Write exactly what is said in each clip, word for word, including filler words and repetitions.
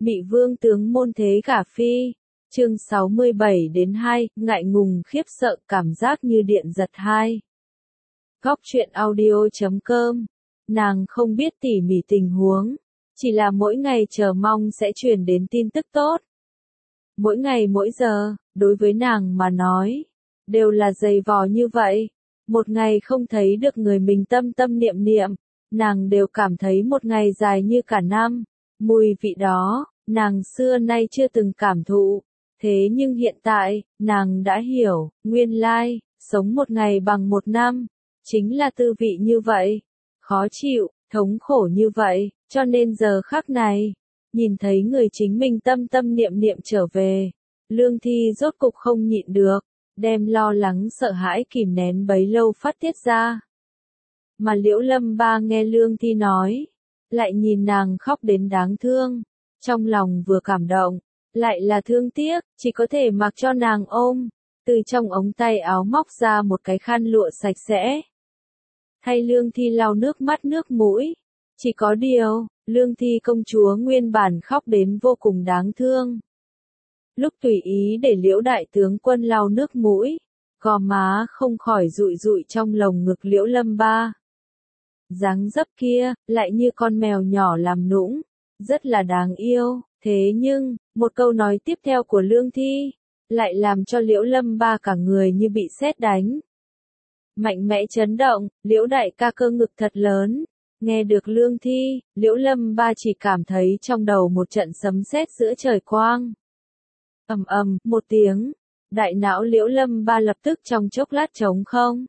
Mị vương tướng môn thế gả phi. Chương sáu mươi bảy đến hai, ngại ngùng khiếp sợ cảm giác như điện giật hai. Góc truyện audio chấm com. Nàng không biết tỉ mỉ tình huống, chỉ là mỗi ngày chờ mong sẽ truyền đến tin tức tốt. Mỗi ngày mỗi giờ, đối với nàng mà nói, đều là dày vò như vậy. Một ngày không thấy được người mình tâm tâm niệm niệm, nàng đều cảm thấy một ngày dài như cả năm. Mùi vị đó, nàng xưa nay chưa từng cảm thụ. Thế nhưng hiện tại, nàng đã hiểu, nguyên lai, sống một ngày bằng một năm, chính là tư vị như vậy. Khó chịu, thống khổ như vậy, cho nên giờ khắc này, nhìn thấy người chính mình tâm tâm niệm niệm trở về, Lương Thi rốt cục không nhịn được, đem lo lắng sợ hãi kìm nén bấy lâu phát tiết ra. Mà Liễu Lâm Ba nghe Lương Thi nói, lại nhìn nàng khóc đến đáng thương, trong lòng vừa cảm động, lại là thương tiếc, chỉ có thể mặc cho nàng ôm, từ trong ống tay áo móc ra một cái khăn lụa sạch sẽ. Thay Lương Thi lau nước mắt nước mũi, chỉ có điều, Lương Thi công chúa nguyên bản khóc đến vô cùng đáng thương. Lúc tùy ý để Liễu đại tướng quân lau nước mũi, gò má không khỏi dụi dụi trong lồng ngực Liễu Lâm Ba. Dáng dấp kia, lại như con mèo nhỏ làm nũng, rất là đáng yêu, thế nhưng, một câu nói tiếp theo của Lương Thi, lại làm cho Liễu Lâm Ba cả người như bị sét đánh. Mạnh mẽ chấn động, Liễu đại ca cơ ngực thật lớn, nghe được Lương Thi, Liễu Lâm Ba chỉ cảm thấy trong đầu một trận sấm sét giữa trời quang. Ầm ầm, một tiếng, đại não Liễu Lâm Ba lập tức trong chốc lát trống không.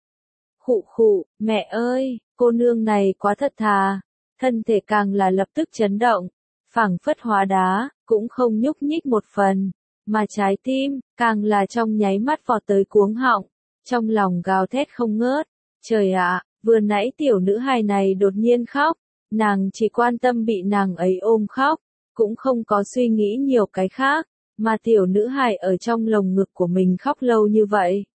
Khụ khụ, mẹ ơi, cô nương này quá thật thà, thân thể càng là lập tức chấn động, phảng phất hóa đá, cũng không nhúc nhích một phần, mà trái tim, càng là trong nháy mắt vọt tới cuống họng, trong lòng gào thét không ngớt. Trời ạ, vừa nãy tiểu nữ hài này đột nhiên khóc, nàng chỉ quan tâm bị nàng ấy ôm khóc, cũng không có suy nghĩ nhiều cái khác, mà tiểu nữ hài ở trong lồng ngực của mình khóc lâu như vậy.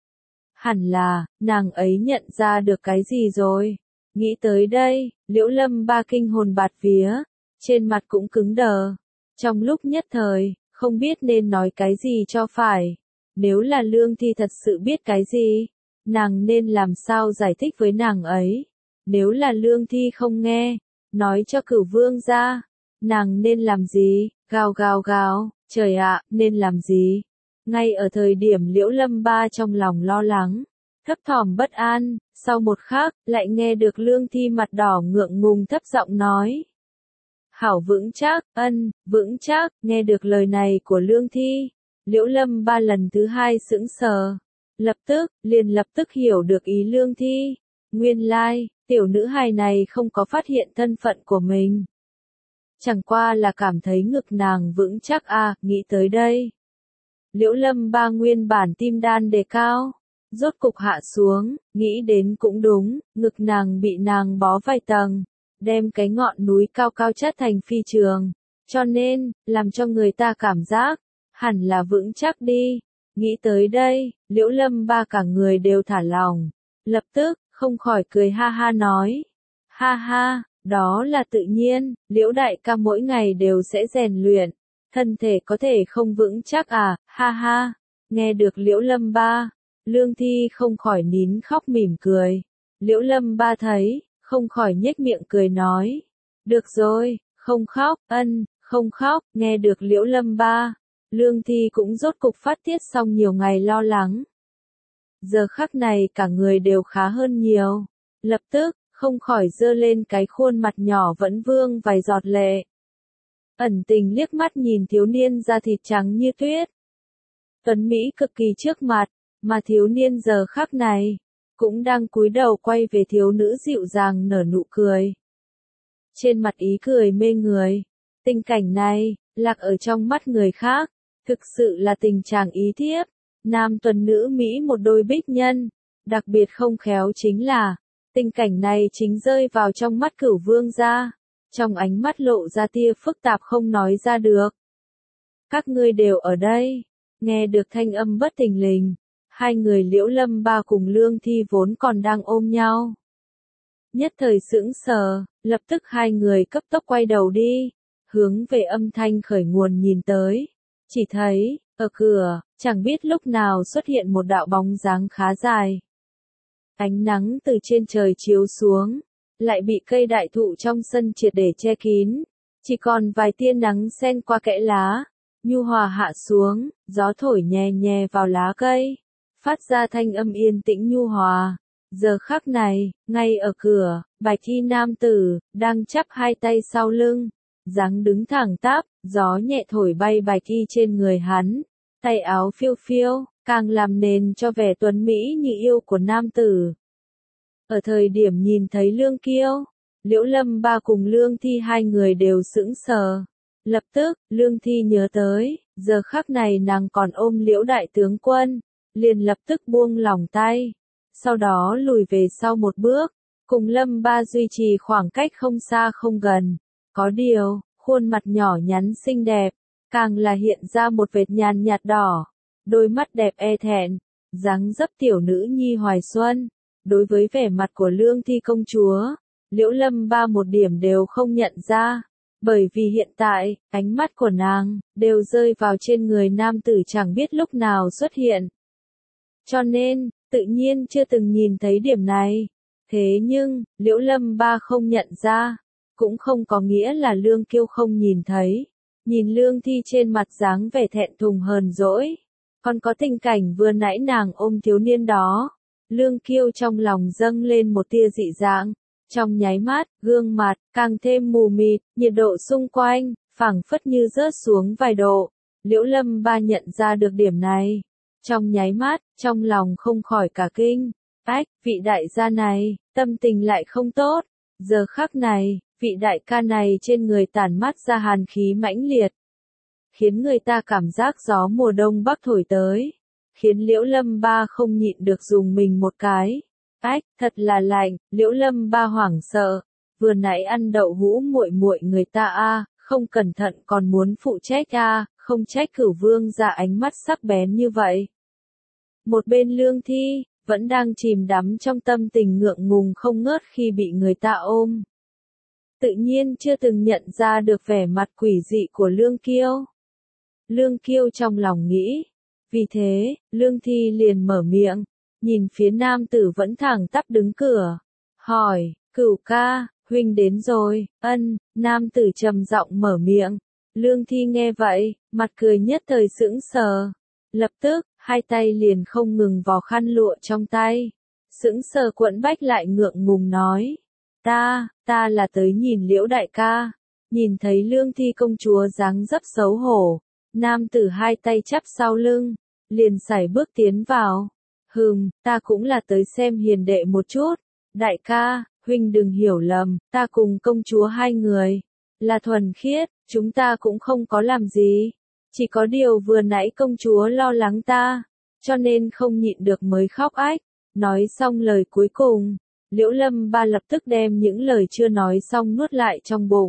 Hẳn là, nàng ấy nhận ra được cái gì rồi. Nghĩ tới đây, Liễu Lâm Ba kinh hồn bạt vía, trên mặt cũng cứng đờ. Trong lúc nhất thời, không biết nên nói cái gì cho phải. Nếu là Lương Thi thật sự biết cái gì, nàng nên làm sao giải thích với nàng ấy. Nếu là Lương Thi không nghe, nói cho Cửu Vương ra, nàng nên làm gì, gào gào gào, trời ạ, nên làm gì. Ngay ở thời điểm Liễu Lâm Ba trong lòng lo lắng, thấp thỏm bất an, sau một khắc, lại nghe được Lương Thi mặt đỏ ngượng ngùng thấp giọng nói. Hảo vững chắc, ân, vững chắc, nghe được lời này của Lương Thi, Liễu Lâm Ba lần thứ hai sững sờ. Lập tức, liền lập tức hiểu được ý Lương Thi. Nguyên lai, tiểu nữ hài này không có phát hiện thân phận của mình. Chẳng qua là cảm thấy ngực nàng vững chắc à, nghĩ tới đây. Liễu Lâm Ba nguyên bản tim đan đề cao, rốt cục hạ xuống, nghĩ đến cũng đúng, ngực nàng bị nàng bó vài tầng, đem cái ngọn núi cao cao chất thành phi trường, cho nên, làm cho người ta cảm giác, hẳn là vững chắc đi. Nghĩ tới đây, Liễu Lâm Ba cả người đều thả lỏng, lập tức, không khỏi cười ha ha nói. Ha ha, đó là tự nhiên, Liễu đại ca mỗi ngày đều sẽ rèn luyện. Thân thể có thể không vững chắc à, ha ha. Nghe được Liễu Lâm Ba, Lương Thi không khỏi nín khóc mỉm cười. Liễu Lâm Ba thấy, không khỏi nhếch miệng cười nói. Được rồi, không khóc, ân, không khóc. Nghe được Liễu Lâm Ba, Lương Thi cũng rốt cục phát tiết xong nhiều ngày lo lắng. Giờ khắc này cả người đều khá hơn nhiều. Lập tức, không khỏi giơ lên cái khuôn mặt nhỏ vẫn vương vài giọt lệ. Ẩn tình liếc mắt nhìn thiếu niên da thịt trắng như tuyết. Tuấn Mỹ cực kỳ trước mặt, mà thiếu niên giờ khắc này, cũng đang cúi đầu quay về thiếu nữ dịu dàng nở nụ cười. Trên mặt ý cười mê người, tình cảnh này, lạc ở trong mắt người khác, thực sự là tình trạng ý thiếp, nam tuần nữ Mỹ một đôi bích nhân, đặc biệt không khéo chính là, tình cảnh này chính rơi vào trong mắt Cửu Vương gia. Trong ánh mắt lộ ra tia phức tạp không nói ra được. Các ngươi đều ở đây. Nghe được thanh âm bất thình lình, hai người Liễu Lâm Ba cùng Lương Thi vốn còn đang ôm nhau. Nhất thời sững sờ, lập tức hai người cấp tốc quay đầu đi, hướng về âm thanh khởi nguồn nhìn tới. Chỉ thấy, ở cửa, chẳng biết lúc nào xuất hiện một đạo bóng dáng khá dài. Ánh nắng từ trên trời chiếu xuống, lại bị cây đại thụ trong sân triệt để che kín. Chỉ còn vài tia nắng xen qua kẽ lá, nhu hòa hạ xuống, gió thổi nhẹ nhẹ vào lá cây, phát ra thanh âm yên tĩnh nhu hòa. Giờ khắc này, ngay ở cửa, bạch y nam tử, đang chắp hai tay sau lưng, dáng đứng thẳng tắp, gió nhẹ thổi bay bạch y trên người hắn, tay áo phiêu phiêu, càng làm nền cho vẻ tuấn mỹ như yêu của nam tử. Ở thời điểm nhìn thấy Lương Kiêu, Liễu Lâm Ba cùng Lương Thi hai người đều sững sờ. Lập tức, Lương Thi nhớ tới, giờ khắc này nàng còn ôm Liễu đại tướng quân, liền lập tức buông lỏng tay, sau đó lùi về sau một bước, cùng Lâm Ba duy trì khoảng cách không xa không gần. Có điều, khuôn mặt nhỏ nhắn xinh đẹp, càng là hiện ra một vệt nhàn nhạt đỏ, đôi mắt đẹp e thẹn, dáng dấp tiểu nữ nhi hoài xuân. Đối với vẻ mặt của Lương Thi công chúa, Liễu Lâm Ba một điểm đều không nhận ra, bởi vì hiện tại, ánh mắt của nàng, đều rơi vào trên người nam tử chẳng biết lúc nào xuất hiện. Cho nên, tự nhiên chưa từng nhìn thấy điểm này. Thế nhưng, Liễu Lâm Ba không nhận ra, cũng không có nghĩa là Lương Kiêu không nhìn thấy. Nhìn Lương Thi trên mặt dáng vẻ thẹn thùng hờn dỗi, còn có tình cảnh vừa nãy nàng ôm thiếu niên đó. Lương Kiêu trong lòng dâng lên một tia dị dạng, trong nháy mắt, gương mặt, càng thêm mù mịt, nhiệt độ xung quanh, phảng phất như rớt xuống vài độ. Liễu Lâm Ba nhận ra được điểm này. Trong nháy mắt, trong lòng không khỏi cả kinh. Ách, vị đại gia này, tâm tình lại không tốt. Giờ khắc này, vị đại ca này trên người tản mát ra hàn khí mãnh liệt, khiến người ta cảm giác gió mùa đông bắc thổi tới. Khiến Liễu Lâm Ba không nhịn được dùng mình một cái. Ách, thật là lạnh. Liễu Lâm Ba hoảng sợ. Vừa nãy ăn đậu hũ muội muội người ta a, không cẩn thận còn muốn phụ trách a, không trách Cửu Vương ra ánh mắt sắc bén như vậy. Một bên Lương Thi, vẫn đang chìm đắm trong tâm tình ngượng ngùng không ngớt khi bị người ta ôm. Tự nhiên chưa từng nhận ra được vẻ mặt quỷ dị của Lương Kiêu. Lương Kiêu trong lòng nghĩ. Vì thế, Lương Thi liền mở miệng, nhìn phía nam tử vẫn thẳng tắp đứng cửa, hỏi, Cửu ca, huynh đến rồi. Ân, nam tử trầm giọng mở miệng. Lương Thi nghe vậy, mặt cười nhất thời sững sờ. Lập tức, hai tay liền không ngừng vò khăn lụa trong tay. Sững sờ quẫn bách lại ngượng ngùng nói, ta, ta là tới nhìn Liễu đại ca. Nhìn thấy Lương Thi công chúa dáng dấp xấu hổ, nam tử hai tay chắp sau lưng, liền sải bước tiến vào. Hừm, ta cũng là tới xem hiền đệ một chút. Đại ca, huynh đừng hiểu lầm, ta cùng công chúa hai người, là thuần khiết, chúng ta cũng không có làm gì. Chỉ có điều vừa nãy công chúa lo lắng ta, cho nên không nhịn được mới khóc ách. Nói xong lời cuối cùng, Liễu Lâm Ba lập tức đem những lời chưa nói xong nuốt lại trong bụng.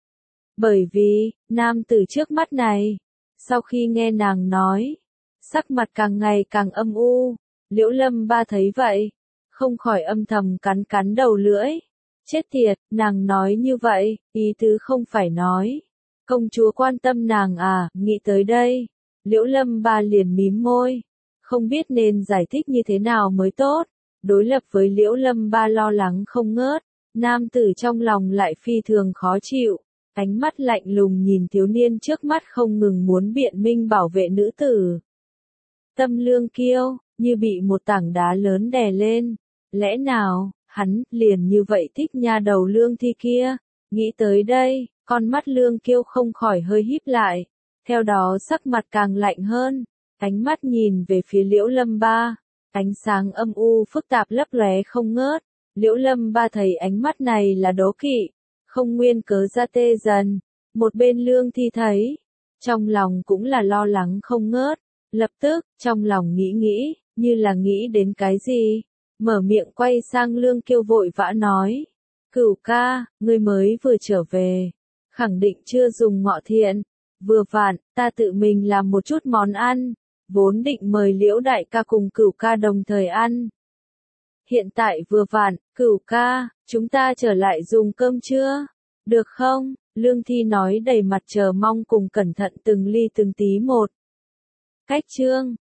Bởi vì, nam tử trước mắt này, sau khi nghe nàng nói, sắc mặt càng ngày càng âm u. Liễu Lâm Ba thấy vậy, không khỏi âm thầm cắn cắn đầu lưỡi. Chết tiệt, nàng nói như vậy, ý tứ không phải nói công chúa quan tâm nàng à. Nghĩ tới đây, Liễu Lâm Ba liền mím môi, không biết nên giải thích như thế nào mới tốt. Đối lập với Liễu Lâm Ba lo lắng không ngớt, nam tử trong lòng lại phi thường khó chịu, ánh mắt lạnh lùng nhìn thiếu niên trước mắt không ngừng muốn biện minh bảo vệ nữ tử. Tâm Lương Kiêu, như bị một tảng đá lớn đè lên. Lẽ nào, hắn, liền như vậy thích nha đầu Lương Thi kia? Nghĩ tới đây, con mắt Lương Kiêu không khỏi hơi híp lại. Theo đó sắc mặt càng lạnh hơn, ánh mắt nhìn về phía Liễu Lâm Ba. Ánh sáng âm u phức tạp lấp lóe không ngớt. Liễu Lâm Ba thấy ánh mắt này là đố kỵ, không nguyên cớ ra tê dần. Một bên Lương Thi thấy, trong lòng cũng là lo lắng không ngớt. Lập tức, trong lòng nghĩ nghĩ, như là nghĩ đến cái gì, mở miệng quay sang Lương Kiêu vội vã nói. Cửu ca, ngươi mới vừa trở về, khẳng định chưa dùng ngọ thiện. Vừa vặn, ta tự mình làm một chút món ăn, vốn định mời Liễu đại ca cùng Cửu ca đồng thời ăn. Hiện tại vừa vặn, Cửu ca, chúng ta trở lại dùng cơm trưa. Được không? Lương Thi nói đầy mặt chờ mong cùng cẩn thận từng ly từng tí một. Cách chương